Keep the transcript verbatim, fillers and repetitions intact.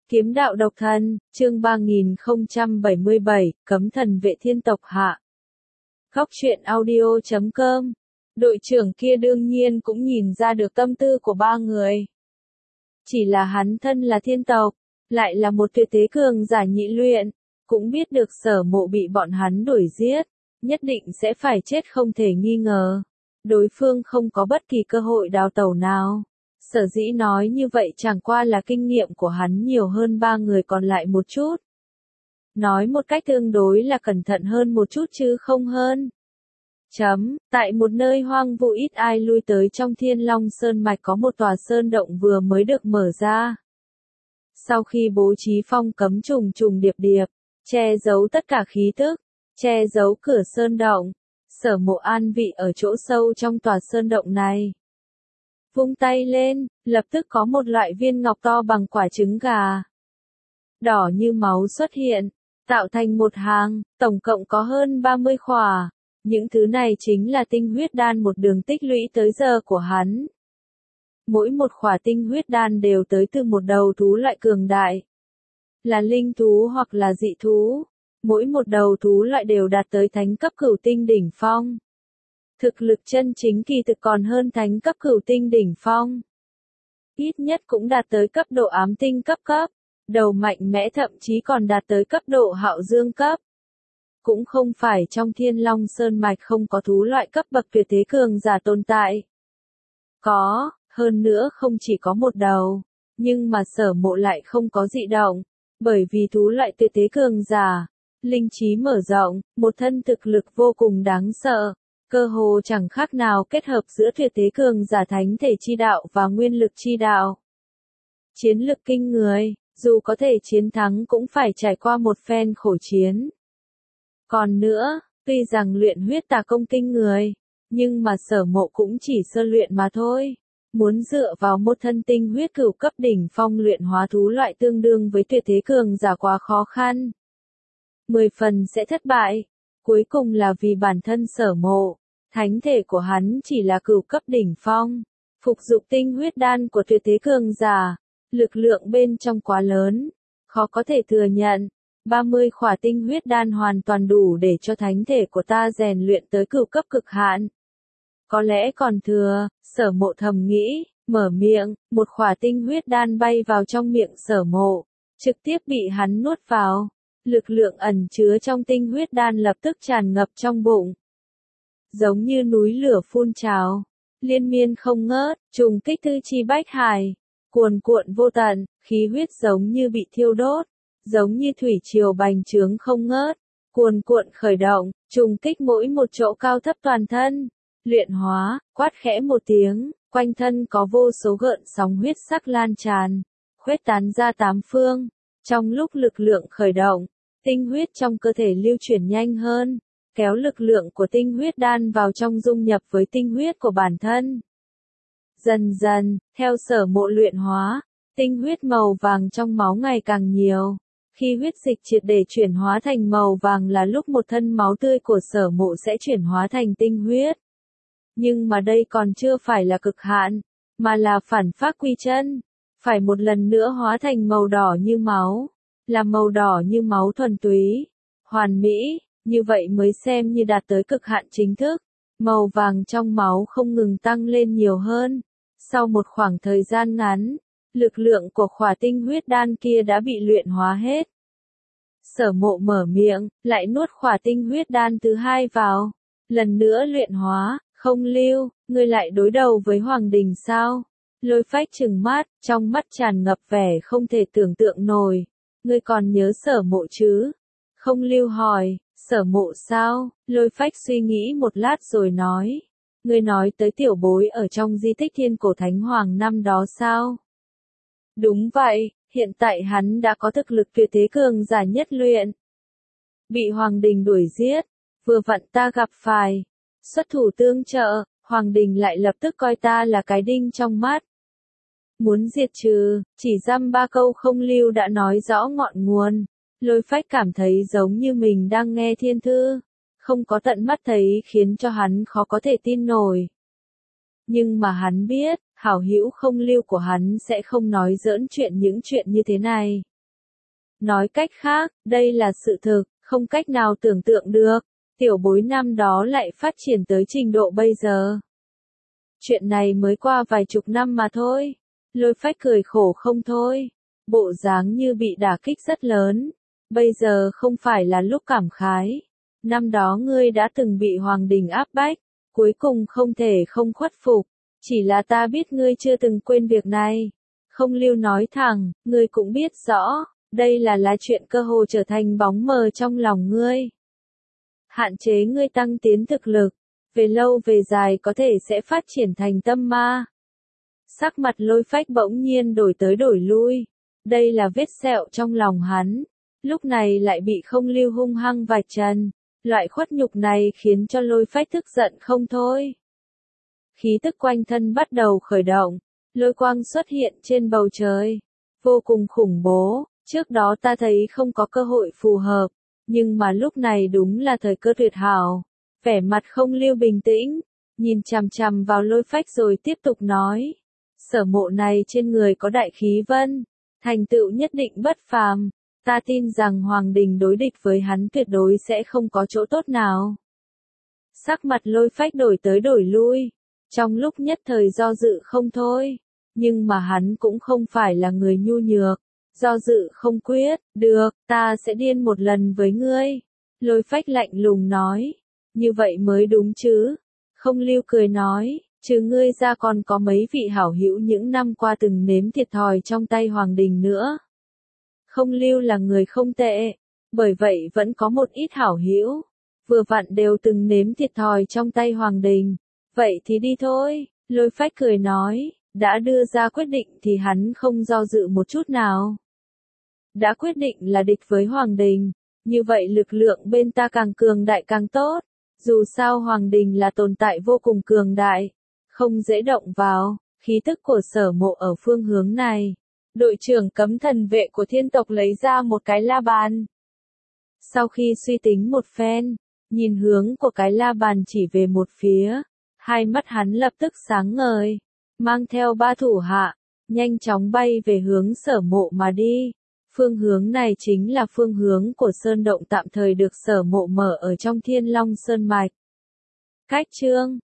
Kiếm đạo độc thân, chương ba nghìn không trăm bảy mươi bảy, cấm thần vệ thiên tộc hạ. Góc truyện audio chấm com. Đội trưởng kia đương nhiên cũng nhìn ra được tâm tư của ba người. Chỉ là hắn thân là thiên tộc, lại là một tuyệt thế cường giả nhị luyện, cũng biết được Sở Mộ bị bọn hắn đuổi giết, nhất định sẽ phải chết không thể nghi ngờ. Đối phương không có bất kỳ cơ hội đào tẩu nào. Sở dĩ nói như vậy chẳng qua là kinh nghiệm của hắn nhiều hơn ba người còn lại một chút. Nói một cách tương đối là cẩn thận hơn một chút chứ không hơn. Chấm, tại một nơi hoang vu ít ai lui tới trong Thiên Long Sơn Mạch có một tòa sơn động vừa mới được mở ra. Sau khi bố trí phong cấm trùng trùng điệp điệp, che giấu tất cả khí tức, che giấu cửa sơn động, Sở Mộ an vị ở chỗ sâu trong tòa sơn động này. Vung tay lên, lập tức có một loại viên ngọc to bằng quả trứng gà. Đỏ như máu xuất hiện, tạo thành một hàng, tổng cộng có hơn ba mươi khỏa. Những thứ này chính là tinh huyết đan một đường tích lũy tới giờ của hắn. Mỗi một khỏa tinh huyết đan đều tới từ một đầu thú loại cường đại. Là linh thú hoặc là dị thú. Mỗi một đầu thú loại đều đạt tới thánh cấp cửu tinh đỉnh phong. Thực lực chân chính kỳ thực còn hơn thánh cấp cửu tinh đỉnh phong. Ít nhất cũng đạt tới cấp độ ám tinh cấp cấp, đầu mạnh mẽ thậm chí còn đạt tới cấp độ hạo dương cấp. Cũng không phải trong Thiên Long Sơn Mạch không có thú loại cấp bậc tuyệt thế cường giả tồn tại. Có, hơn nữa không chỉ có một đầu, nhưng mà Sở Mộ lại không có dị động, bởi vì thú loại tuyệt thế cường giả, linh trí mở rộng, một thân thực lực vô cùng đáng sợ. Cơ hồ chẳng khác nào kết hợp giữa tuyệt thế cường giả thánh thể chi đạo và nguyên lực chi đạo. Chiến lực kinh người, dù có thể chiến thắng cũng phải trải qua một phen khổ chiến. Còn nữa, tuy rằng luyện huyết tà công kinh người, nhưng mà Sở Mộ cũng chỉ sơ luyện mà thôi. Muốn dựa vào một thân tinh huyết cửu cấp đỉnh phong luyện hóa thú loại tương đương với tuyệt thế cường giả quá khó khăn. Mười phần sẽ thất bại. Cuối cùng là vì bản thân Sở Mộ, thánh thể của hắn chỉ là cửu cấp đỉnh phong, phục dụng tinh huyết đan của tuyệt thế cường giả, lực lượng bên trong quá lớn, khó có thể thừa nhận. ba mươi khỏa tinh huyết đan hoàn toàn đủ để cho thánh thể của ta rèn luyện tới cửu cấp cực hạn. Có lẽ còn thừa, Sở Mộ thầm nghĩ, mở miệng, một khỏa tinh huyết đan bay vào trong miệng Sở Mộ, trực tiếp bị hắn nuốt vào. Lực lượng ẩn chứa trong tinh huyết đan lập tức tràn ngập trong bụng. Giống như núi lửa phun trào, liên miên không ngớt, trùng kích tư chi bách hải, cuồn cuộn vô tận, khí huyết giống như bị thiêu đốt, giống như thủy triều bành trướng không ngớt, cuồn cuộn khởi động, trùng kích mỗi một chỗ cao thấp toàn thân, luyện hóa, quát khẽ một tiếng, quanh thân có vô số gợn sóng huyết sắc lan tràn, khuếch tán ra tám phương. Trong lúc lực lượng khởi động, tinh huyết trong cơ thể lưu chuyển nhanh hơn, kéo lực lượng của tinh huyết đan vào trong dung nhập với tinh huyết của bản thân. Dần dần, theo Sở Mộ luyện hóa, tinh huyết màu vàng trong máu ngày càng nhiều. Khi huyết dịch triệt để chuyển hóa thành màu vàng là lúc một thân máu tươi của Sở Mộ sẽ chuyển hóa thành tinh huyết. Nhưng mà đây còn chưa phải là cực hạn, mà là phản phác quy chân. Phải một lần nữa hóa thành màu đỏ như máu, là màu đỏ như máu thuần túy, hoàn mỹ, như vậy mới xem như đạt tới cực hạn chính thức. Màu vàng trong máu không ngừng tăng lên nhiều hơn. Sau một khoảng thời gian ngắn, lực lượng của khỏa tinh huyết đan kia đã bị luyện hóa hết. Sở Mộ mở miệng, lại nuốt khỏa tinh huyết đan thứ hai vào, lần nữa luyện hóa, không lưu, ngươi lại đối đầu với Hoàng Đình sao? Lôi Phách trừng mắt, trong mắt tràn ngập vẻ không thể tưởng tượng nổi. Ngươi còn nhớ Sở Mộ chứ? Không lưu hỏi, Sở Mộ sao? Lôi Phách suy nghĩ một lát rồi nói. Ngươi nói tới tiểu bối ở trong di tích Thiên Cổ Thánh Hoàng năm đó sao? Đúng vậy, hiện tại hắn đã có thực lực tuyệt thế cường giả nhất luyện. Bị Hoàng Đình đuổi giết, vừa vặn ta gặp phải. Xuất thủ tương trợ, Hoàng Đình lại lập tức coi ta là cái đinh trong mắt. Muốn diệt trừ, chỉ dăm ba câu không lưu đã nói rõ ngọn nguồn. Lôi Phách cảm thấy giống như mình đang nghe thiên thư, không có tận mắt thấy khiến cho hắn khó có thể tin nổi. Nhưng mà hắn biết, hảo hữu không lưu của hắn sẽ không nói giỡn chuyện những chuyện như thế này. Nói cách khác, đây là sự thực, không cách nào tưởng tượng được. Tiểu bối năm đó lại phát triển tới trình độ bây giờ. Chuyện này mới qua vài chục năm mà thôi. Lôi Phách cười khổ không thôi. Bộ dáng như bị đả kích rất lớn. Bây giờ không phải là lúc cảm khái. Năm đó ngươi đã từng bị Hoàng Đình áp bách. Cuối cùng không thể không khuất phục. Chỉ là ta biết ngươi chưa từng quên việc này. Không Lưu nói thẳng, ngươi cũng biết rõ. Đây là là chuyện cơ hồ trở thành bóng mờ trong lòng ngươi. Hạn chế ngươi tăng tiến thực lực. Về lâu về dài có thể sẽ phát triển thành tâm ma. Sắc mặt Lôi Phách bỗng nhiên đổi tới đổi lui. Đây là vết sẹo trong lòng hắn. Lúc này lại bị Không Lưu hung hăng vạch trần. Loại khuất nhục này khiến cho Lôi Phách tức giận không thôi. Khí tức quanh thân bắt đầu khởi động. Lôi quang xuất hiện trên bầu trời. Vô cùng khủng bố. Trước đó ta thấy không có cơ hội phù hợp. Nhưng mà lúc này đúng là thời cơ tuyệt hảo. Vẻ mặt Không Lưu bình tĩnh. Nhìn chằm chằm vào Lôi Phách rồi tiếp tục nói. Sở Mộ này trên người có đại khí vân. Thành tựu nhất định bất phàm. Ta tin rằng Hoàng Đình đối địch với hắn tuyệt đối sẽ không có chỗ tốt nào. Sắc mặt Lôi Phách đổi tới đổi lui. Trong lúc nhất thời do dự không thôi. Nhưng mà hắn cũng không phải là người nhu nhược. Do dự không quyết, được, ta sẽ điên một lần với ngươi. Lôi Phách lạnh lùng nói. Như vậy mới đúng chứ. Không Lưu cười nói, trừ ngươi ra còn có mấy vị hảo hữu những năm qua từng nếm thiệt thòi trong tay Hoàng Đình nữa. Không Lưu là người không tệ, bởi vậy vẫn có một ít hảo hữu. Vừa vặn đều từng nếm thiệt thòi trong tay Hoàng Đình. Vậy thì đi thôi, Lôi Phách cười nói, đã đưa ra quyết định thì hắn không do dự một chút nào. Đã quyết định là địch với Hoàng Đình, như vậy lực lượng bên ta càng cường đại càng tốt. Dù sao Hoàng Đình là tồn tại vô cùng cường đại, không dễ động vào, khí tức của Sở Mộ ở phương hướng này. Đội trưởng cấm thần vệ của thiên tộc lấy ra một cái la bàn. Sau khi suy tính một phen, nhìn hướng của cái la bàn chỉ về một phía, hai mắt hắn lập tức sáng ngời, mang theo ba thủ hạ, nhanh chóng bay về hướng Sở Mộ mà đi. Phương hướng này chính là phương hướng của sơn động tạm thời được Sở Mộ mở ở trong Thiên Long Sơn Mạch. Cách chương